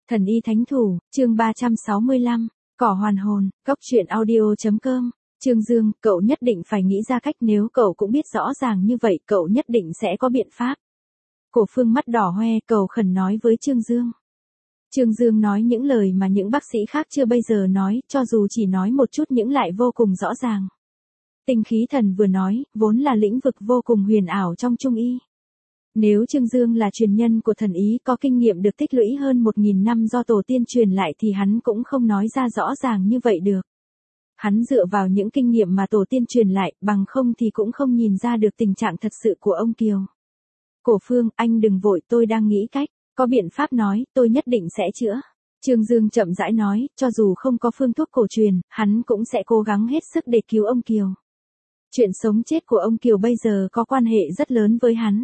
Thần y thánh thủ, chương 365, cỏ hoàn hồn, góc truyện audio.com. Trương Dương, cậu nhất định phải nghĩ ra cách, nếu cậu cũng biết rõ ràng như vậy, cậu nhất định sẽ có biện pháp. Cổ Phương mắt đỏ hoe, cầu khẩn nói với Trương Dương. Trương Dương nói những lời mà những bác sĩ khác chưa bây giờ nói, cho dù chỉ nói một chút những lại vô cùng rõ ràng. Tinh khí thần vừa nói, vốn là lĩnh vực vô cùng huyền ảo trong Trung y. Nếu Trương Dương là truyền nhân của thần ý, có kinh nghiệm được tích lũy hơn 1.000 năm do tổ tiên truyền lại, thì hắn cũng không nói ra rõ ràng như vậy được. Hắn dựa vào những kinh nghiệm mà tổ tiên truyền lại, bằng không thì cũng không nhìn ra được tình trạng thật sự của ông Kiều. Cổ Phương, anh đừng vội, tôi đang nghĩ cách, có biện pháp nói, tôi nhất định sẽ chữa. Trương Dương chậm rãi nói, cho dù không có phương thuốc cổ truyền, hắn cũng sẽ cố gắng hết sức để cứu ông Kiều. Chuyện sống chết của ông Kiều bây giờ có quan hệ rất lớn với hắn.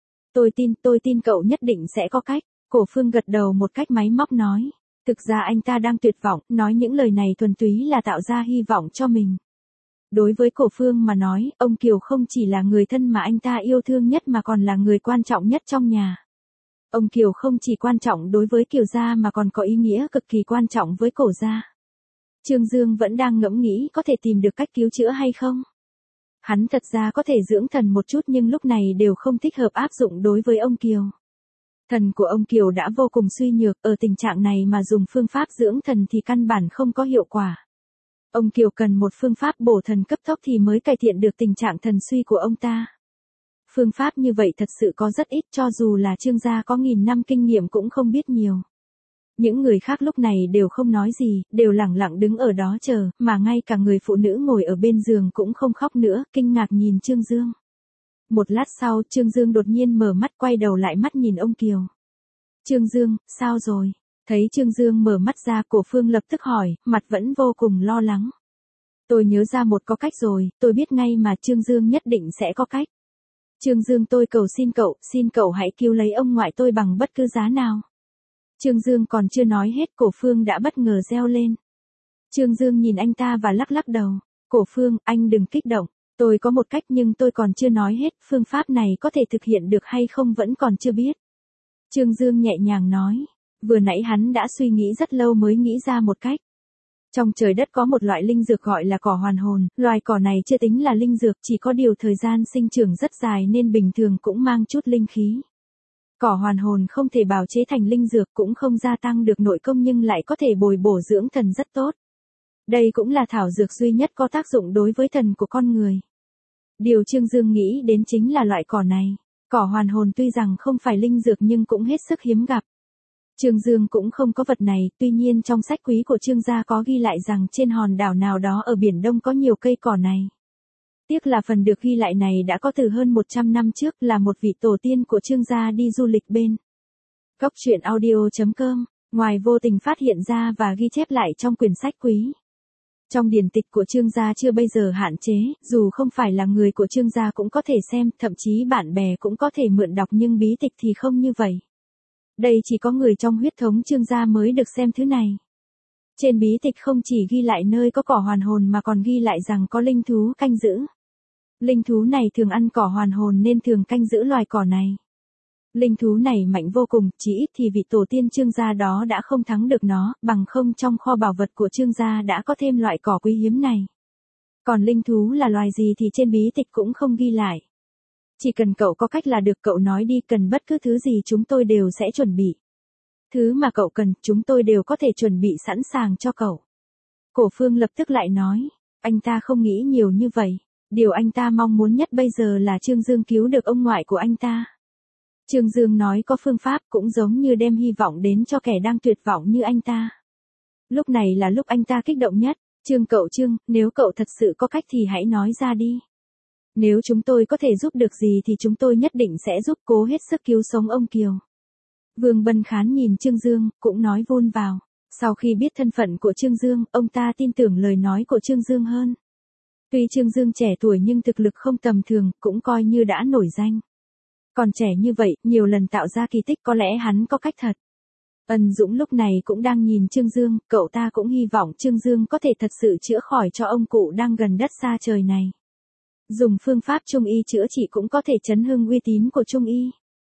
Tôi tin cậu nhất định sẽ có cách. Cổ Phương gật đầu một cách máy móc nói. Thực ra anh ta đang tuyệt vọng, nói những lời này thuần túy là tạo ra hy vọng cho mình. Đối với Cổ Phương mà nói, ông Kiều không chỉ là người thân mà anh ta yêu thương nhất mà còn là người quan trọng nhất trong nhà. Ông Kiều không chỉ quan trọng đối với Kiều gia mà còn có ý nghĩa cực kỳ quan trọng với Cổ gia. Trương Dương vẫn đang ngẫm nghĩ có thể tìm được cách cứu chữa hay không. Hắn thật ra có thể dưỡng thần một chút nhưng lúc này đều không thích hợp áp dụng đối với ông Kiều. Thần của ông Kiều đã vô cùng suy nhược, ở tình trạng này mà dùng phương pháp dưỡng thần thì căn bản không có hiệu quả. Ông Kiều cần một phương pháp bổ thần cấp tốc thì mới cải thiện được tình trạng thần suy của ông ta. Phương pháp như vậy thật sự có rất ít, cho dù là Trương gia có 1000 năm kinh nghiệm cũng không biết nhiều. Những người khác lúc này đều không nói gì, đều lẳng lặng đứng ở đó chờ, mà ngay cả người phụ nữ ngồi ở bên giường cũng không khóc nữa, kinh ngạc nhìn Trương Dương. Một lát sau, Trương Dương đột nhiên mở mắt, quay đầu lại mắt nhìn ông Kiều. Trương Dương, sao rồi? Thấy Trương Dương mở mắt ra, Cổ Phương lập tức hỏi, mặt vẫn vô cùng lo lắng. Tôi nhớ ra một có cách rồi, tôi biết ngay mà, Trương Dương nhất định sẽ có cách. Trương Dương, tôi cầu xin cậu hãy cứu lấy ông ngoại tôi bằng bất cứ giá nào. Trương Dương còn chưa nói hết, Cổ Phương đã bất ngờ reo lên. Trương Dương nhìn anh ta và lắc lắc đầu. Cổ Phương, anh đừng kích động. Tôi có một cách nhưng tôi còn chưa nói hết, phương pháp này có thể thực hiện được hay không vẫn còn chưa biết. Trương Dương nhẹ nhàng nói. Vừa nãy hắn đã suy nghĩ rất lâu mới nghĩ ra một cách. Trong trời đất có một loại linh dược gọi là cỏ hoàn hồn, loài cỏ này chưa tính là linh dược, chỉ có điều thời gian sinh trưởng rất dài nên bình thường cũng mang chút linh khí. Cỏ hoàn hồn không thể bào chế thành linh dược, cũng không gia tăng được nội công nhưng lại có thể bồi bổ dưỡng thần rất tốt. Đây cũng là thảo dược duy nhất có tác dụng đối với thần của con người. Điều Trương Dương nghĩ đến chính là loại cỏ này. Cỏ hoàn hồn tuy rằng không phải linh dược nhưng cũng hết sức hiếm gặp. Trương Dương cũng không có vật này, tuy nhiên trong sách quý của Trương gia có ghi lại rằng trên hòn đảo nào đó ở Biển Đông có nhiều cây cỏ này. Tiếc là phần được ghi lại này đã có từ hơn 100 năm trước, là một vị tổ tiên của Trương gia đi du lịch bên góc truyện audio.com, ngoài vô tình phát hiện ra và ghi chép lại trong quyển sách quý. Trong điển tịch của Trương gia chưa bây giờ hạn chế, dù không phải là người của Trương gia cũng có thể xem, thậm chí bạn bè cũng có thể mượn đọc nhưng bí tịch thì không như vậy. Đây chỉ có người trong huyết thống Trương gia mới được xem thứ này. Trên bí tịch không chỉ ghi lại nơi có cỏ hoàn hồn mà còn ghi lại rằng có linh thú canh giữ. Linh thú này thường ăn cỏ hoàn hồn nên thường canh giữ loài cỏ này. Linh thú này mạnh vô cùng, chỉ ít thì vị tổ tiên Trương gia đó đã không thắng được nó, bằng không trong kho bảo vật của Trương gia đã có thêm loại cỏ quý hiếm này. Còn linh thú là loài gì thì trên bí tịch cũng không ghi lại. Chỉ cần cậu có cách là được, cậu nói đi, cần bất cứ thứ gì chúng tôi đều sẽ chuẩn bị. Thứ mà cậu cần, chúng tôi đều có thể chuẩn bị sẵn sàng cho cậu. Cổ Phương lập tức lại nói, anh ta không nghĩ nhiều như vậy. Điều anh ta mong muốn nhất bây giờ là Trương Dương cứu được ông ngoại của anh ta. Trương Dương nói có phương pháp cũng giống như đem hy vọng đến cho kẻ đang tuyệt vọng như anh ta. Lúc này là lúc anh ta kích động nhất. Trương, nếu cậu thật sự có cách thì hãy nói ra đi. Nếu chúng tôi có thể giúp được gì thì chúng tôi nhất định sẽ giúp, cố hết sức cứu sống ông Kiều. Vương Bân Khán nhìn Trương Dương, cũng nói vun vào. Sau khi biết thân phận của Trương Dương, ông ta tin tưởng lời nói của Trương Dương hơn. Tuy Trương Dương trẻ tuổi nhưng thực lực không tầm thường, cũng coi như đã nổi danh. Còn trẻ như vậy, nhiều lần tạo ra kỳ tích, có lẽ hắn có cách thật. Ân Dũng lúc này cũng đang nhìn Trương Dương, cậu ta cũng hy vọng Trương Dương có thể thật sự chữa khỏi cho ông cụ đang gần đất xa trời này. Dùng phương pháp Trung y chữa trị cũng có thể chấn hưng uy tín của Trung y.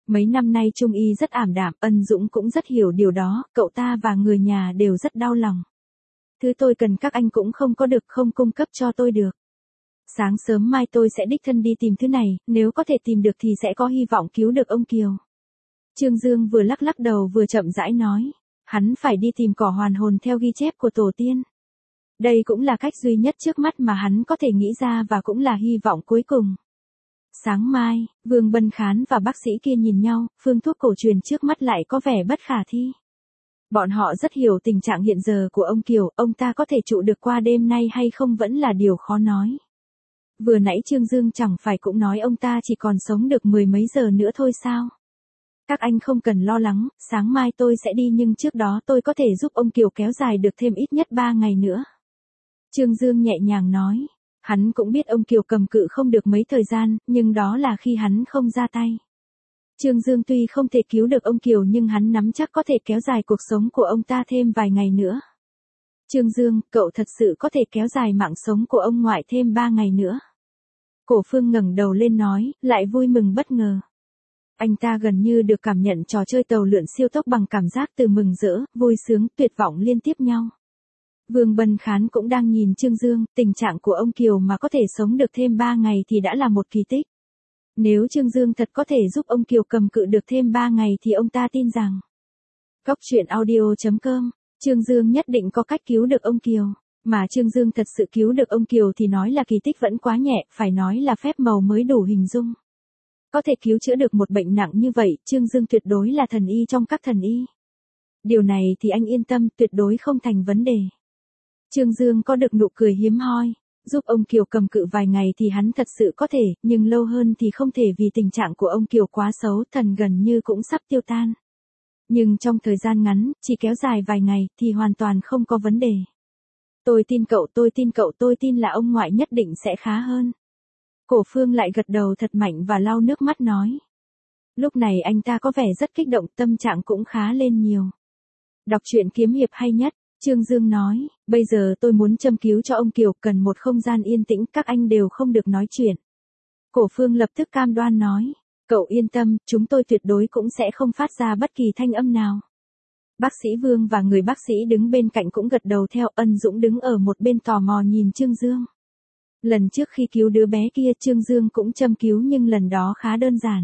Mấy năm nay Trung Y rất ảm đạm, Ân Dũng cũng rất hiểu điều đó, cậu ta và người nhà đều rất đau lòng. Thứ tôi cần các anh cũng không có được, không cung cấp cho tôi được. Sáng sớm mai tôi sẽ đích thân đi tìm thứ này, nếu có thể tìm được thì sẽ có hy vọng cứu được ông Kiều. Trương Dương vừa lắc lắc đầu vừa chậm rãi nói. Hắn phải đi tìm cỏ hoàn hồn theo ghi chép của tổ tiên. Đây cũng là cách duy nhất trước mắt mà hắn có thể nghĩ ra và cũng là hy vọng cuối cùng. Sáng mai, Vương Bân Khán và bác sĩ kia nhìn nhau, phương thuốc cổ truyền trước mắt lại có vẻ bất khả thi. Bọn họ rất hiểu tình trạng hiện giờ của ông Kiều, ông ta có thể trụ được qua đêm nay hay không vẫn là điều khó nói. Vừa nãy Trương Dương chẳng phải cũng nói ông ta chỉ còn sống được 10 mấy giờ nữa thôi sao? Các anh không cần lo lắng, sáng mai tôi sẽ đi nhưng trước đó tôi có thể giúp ông Kiều kéo dài được thêm ít nhất 3 ngày nữa. Trương Dương nhẹ nhàng nói. Hắn cũng biết ông Kiều cầm cự không được mấy thời gian, nhưng đó là khi hắn không ra tay. Trương Dương tuy không thể cứu được ông Kiều nhưng hắn nắm chắc có thể kéo dài cuộc sống của ông ta thêm vài ngày nữa. Trương Dương, cậu thật sự có thể kéo dài mạng sống của ông ngoại thêm 3 ngày nữa. Cổ Phương ngẩng đầu lên nói, lại vui mừng bất ngờ. Anh ta gần như được cảm nhận trò chơi tàu lượn siêu tốc bằng cảm giác từ mừng rỡ, vui sướng, tuyệt vọng liên tiếp nhau. Vương Bân Khán cũng đang nhìn Trương Dương, tình trạng của ông Kiều mà có thể sống được thêm 3 ngày thì đã là một kỳ tích. Nếu Trương Dương thật có thể giúp ông Kiều cầm cự được thêm 3 ngày thì ông ta tin rằng. Cóc truyện audio.com, Trương Dương nhất định có cách cứu được ông Kiều. Mà Trương Dương thật sự cứu được ông Kiều thì nói là kỳ tích vẫn quá nhẹ, phải nói là phép màu mới đủ hình dung. Có thể cứu chữa được một bệnh nặng như vậy, Trương Dương tuyệt đối là thần y trong các thần y. Điều này thì anh yên tâm, tuyệt đối không thành vấn đề. Trương Dương có được nụ cười hiếm hoi, giúp ông Kiều cầm cự vài ngày thì hắn thật sự có thể, nhưng lâu hơn thì không thể vì tình trạng của ông Kiều quá xấu, thần gần như cũng sắp tiêu tan. Nhưng trong thời gian ngắn, chỉ kéo dài vài ngày thì hoàn toàn không có vấn đề. Tôi tin cậu, tôi tin là ông ngoại nhất định sẽ khá hơn. Cổ Phương lại gật đầu thật mạnh và lau nước mắt nói. Lúc này anh ta có vẻ rất kích động, tâm trạng cũng khá lên nhiều. Đọc truyện kiếm hiệp hay nhất, Trương Dương nói, bây giờ tôi muốn châm cứu cho ông Kiều, cần một không gian yên tĩnh, các anh đều không được nói chuyện. Cổ Phương lập tức cam đoan nói, cậu yên tâm, chúng tôi tuyệt đối cũng sẽ không phát ra bất kỳ thanh âm nào. Bác sĩ Vương và người bác sĩ đứng bên cạnh cũng gật đầu theo, Ân Dũng đứng ở một bên tò mò nhìn Trương Dương. Lần trước khi cứu đứa bé kia Trương Dương cũng châm cứu nhưng lần đó khá đơn giản.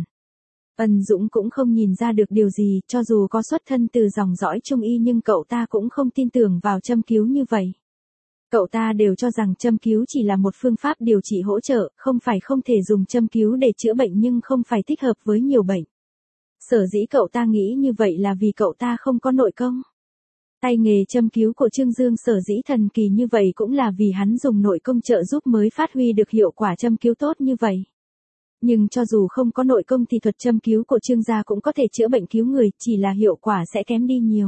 Ân Dũng cũng không nhìn ra được điều gì, cho dù có xuất thân từ dòng dõi Trung Y nhưng cậu ta cũng không tin tưởng vào châm cứu như vậy. Cậu ta đều cho rằng châm cứu chỉ là một phương pháp điều trị hỗ trợ, không phải không thể dùng châm cứu để chữa bệnh nhưng không phải thích hợp với nhiều bệnh. Sở dĩ cậu ta nghĩ như vậy là vì cậu ta không có nội công. Tay nghề châm cứu của Trương Dương sở dĩ thần kỳ như vậy cũng là vì hắn dùng nội công trợ giúp mới phát huy được hiệu quả châm cứu tốt như vậy. Nhưng cho dù không có nội công thì thuật châm cứu của Trương gia cũng có thể chữa bệnh cứu người, chỉ là hiệu quả sẽ kém đi nhiều.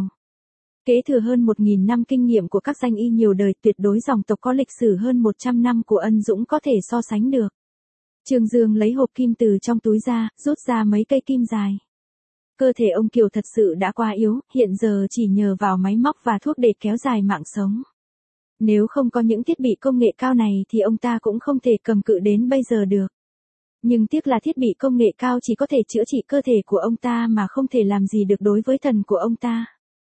Kế thừa hơn 1.000 năm kinh nghiệm của các danh y nhiều đời, tuyệt đối dòng tộc có lịch sử hơn 100 năm của Ân Dũng có thể so sánh được. Trương Dương lấy hộp kim từ trong túi ra, rút ra mấy cây kim dài. Cơ thể ông Kiều thật sự đã quá yếu, hiện giờ chỉ nhờ vào máy móc và thuốc để kéo dài mạng sống. Nếu không có những thiết bị công nghệ cao này thì ông ta cũng không thể cầm cự đến bây giờ được. Nhưng tiếc là thiết bị công nghệ cao chỉ có thể chữa trị cơ thể của ông ta mà không thể làm gì được đối với thần của ông ta.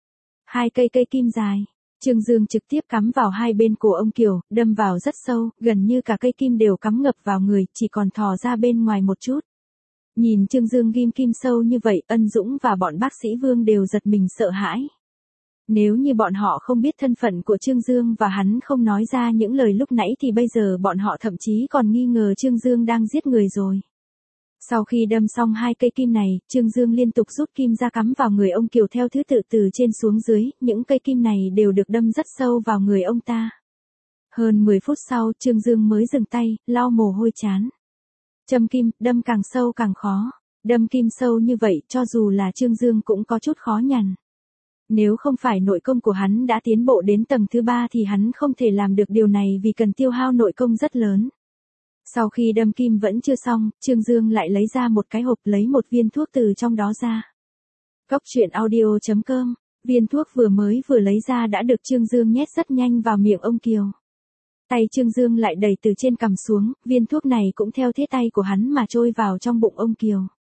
2 cây kim dài. Trương Dương trực tiếp cắm vào hai bên cổ ông Kiều, đâm vào rất sâu, gần như cả cây kim đều cắm ngập vào người, chỉ còn thò ra bên ngoài một chút. Nhìn Trương Dương ghim kim sâu như vậy, Ân Dũng và bọn bác sĩ Vương đều giật mình sợ hãi. Nếu như bọn họ không biết thân phận của Trương Dương và hắn không nói ra những lời lúc nãy thì bây giờ bọn họ thậm chí còn nghi ngờ Trương Dương đang giết người rồi. Sau khi đâm xong 2 cây kim này, Trương Dương liên tục rút kim ra cắm vào người ông Kiều theo thứ tự từ trên xuống dưới, những cây kim này đều được đâm rất sâu vào người ông ta. Hơn 10 phút sau, Trương Dương mới dừng tay, lau mồ hôi chán. Châm kim, đâm càng sâu càng khó. Đâm kim sâu như vậy, cho dù là Trương Dương cũng có chút khó nhằn. Nếu không phải nội công của hắn đã tiến bộ đến tầng thứ 3 thì hắn không thể làm được điều này vì cần tiêu hao nội công rất lớn. Sau khi đâm kim vẫn chưa xong, Trương Dương lại lấy ra một cái hộp, lấy một viên thuốc từ trong đó ra. Cóc truyện audio.com, viên thuốc vừa lấy ra đã được Trương Dương nhét rất nhanh vào miệng ông Kiều. Tay Trương Dương lại đẩy từ trên cằm xuống, viên thuốc này cũng theo thế tay của hắn mà trôi vào trong bụng ông Kiều.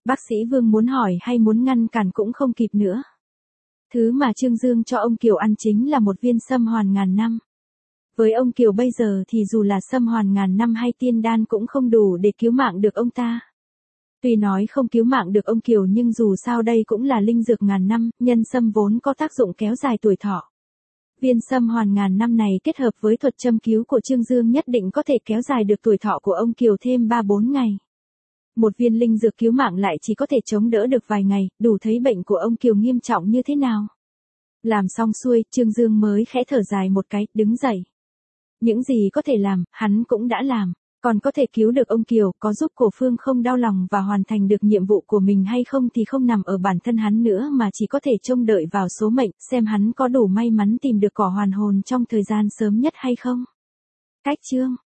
Bác sĩ Vương muốn hỏi hay muốn ngăn cản cũng không kịp nữa. Thứ mà Trương Dương cho ông Kiều ăn chính là một viên sâm hoàn ngàn năm. Với ông Kiều bây giờ thì dù là sâm hoàn ngàn năm hay tiên đan cũng không đủ để cứu mạng được ông ta. Tuy nói không cứu mạng được ông Kiều nhưng dù sao đây cũng là linh dược ngàn năm, nhân sâm vốn có tác dụng kéo dài tuổi thọ. Viên sâm hoàn ngàn năm này kết hợp với thuật châm cứu của Trương Dương nhất định có thể kéo dài được tuổi thọ của ông Kiều thêm 3-4 ngày. Một viên linh dược cứu mạng lại chỉ có thể chống đỡ được vài ngày, đủ thấy bệnh của ông Kiều nghiêm trọng như thế nào. Làm xong xuôi, Trương Dương mới khẽ thở dài một cái, đứng dậy. Những gì có thể làm, hắn cũng đã làm. Còn có thể cứu được ông Kiều, có giúp Cổ Phương không đau lòng và hoàn thành được nhiệm vụ của mình hay không thì không nằm ở bản thân hắn nữa mà chỉ có thể trông đợi vào số mệnh, xem hắn có đủ may mắn tìm được cỏ hoàn hồn trong thời gian sớm nhất hay không. Cách chương